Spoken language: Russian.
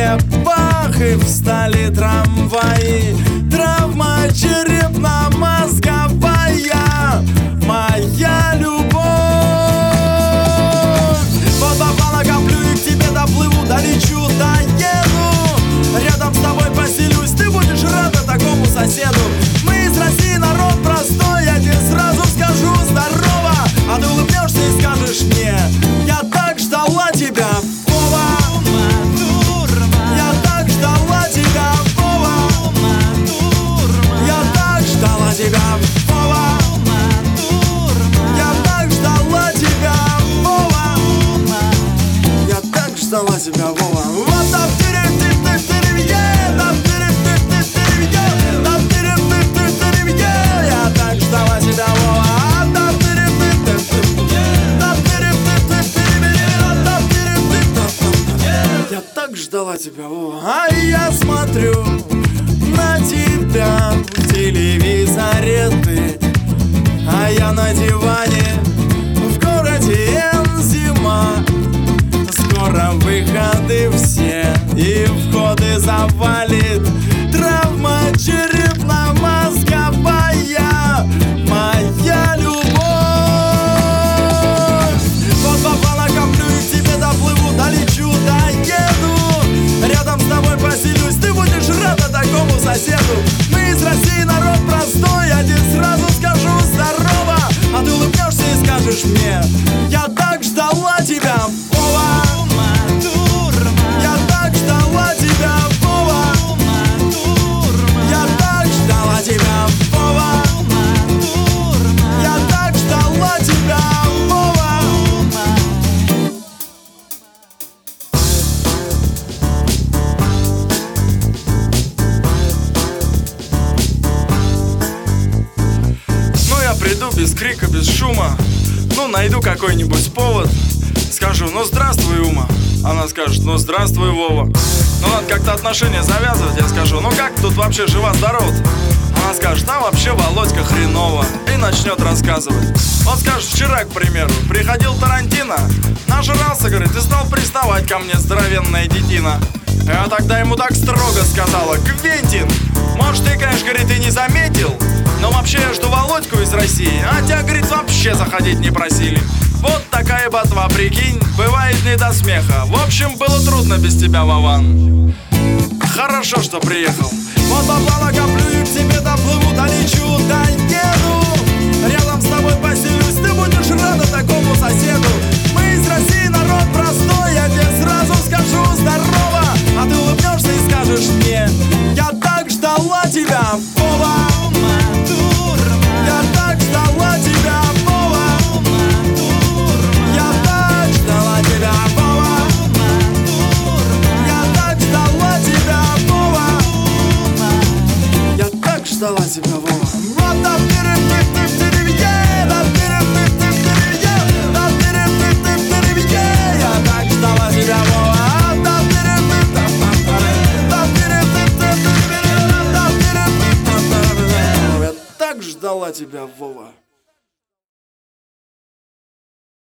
склепах и встали трамваи. Травма черепно-мозговая, моя любовь. Вот попала, коплю и к тебе доплыву, долечу, доеду. Рядом с тобой поселюсь, ты будешь рада такому соседу. Мы из России, народ простой, я тебе сразу скажу здорово. А ты улыбнешься и скажешь мне: я так ждала тебя, Вова. Я так ждала тебя, Вова. Я так ждала тебя, Вова. Я так ждала тебя, Вова. Я так ждала тебя, Вова. Вот так я так ждала тебя, Вова. Я так ждала тебя, Вова. А я смотрю на тебя в телевизоре ты, а я на диване в городе зима. Скоро выходы все и входы завалит. Травма черепно-мозговая, моя любовь. Вот попала, коплю и к тебе доплыву, долечу, доеду. Рядом с тобой поселюсь, ты будешь рада такому соседу. Мы из России, народ простой, я тебе сразу скажу здорово. А ты улыбнешься и скажешь мне: я так ждала тебя, Вова. Я так ждала тебя, Вова. Я так ждала тебя, Вова. Я так ждала тебя, Вова. Ну я приду без крика, без шума. Ну найду какой-нибудь повод. Скажу: ну здравствуй, Ума. Она скажет: ну здравствуй, Вова. Ну надо как-то отношения завязывать. Я скажу: ну как тут вообще жива-здорова? Она скажет: а вообще, Володька, хреново. И начнет рассказывать. Он скажет: вчера, к примеру, приходил Тарантино, нажрался, говорит, и стал приставать ко мне, здоровенная детина. Я тогда ему так строго сказала: Квентин, может, ты, конечно, говорит, и не заметил, но вообще я жду Володьку из России, а тебя, говорит, вообще заходить не просили. Вот такая ботва, прикинь, бывает не до смеха. В общем, было трудно без тебя, Вован. Хорошо, что приехал. Вот попала, коплю и к тебе доплыву, долечу, доеду. Рядом с тобой поселюсь, ты будешь рада такому соседу. Мы из России, народ простой, я тебе сразу скажу здорово. А ты улыбнешься и скажешь мне: я так ждала тебя, Вова. Я так ждала тебя, Вова. Я так ждала тебя, Вова. Я так ждала тебя, Вова. Я так ждала тебя, Вова. Я так ждала тебя, Вова.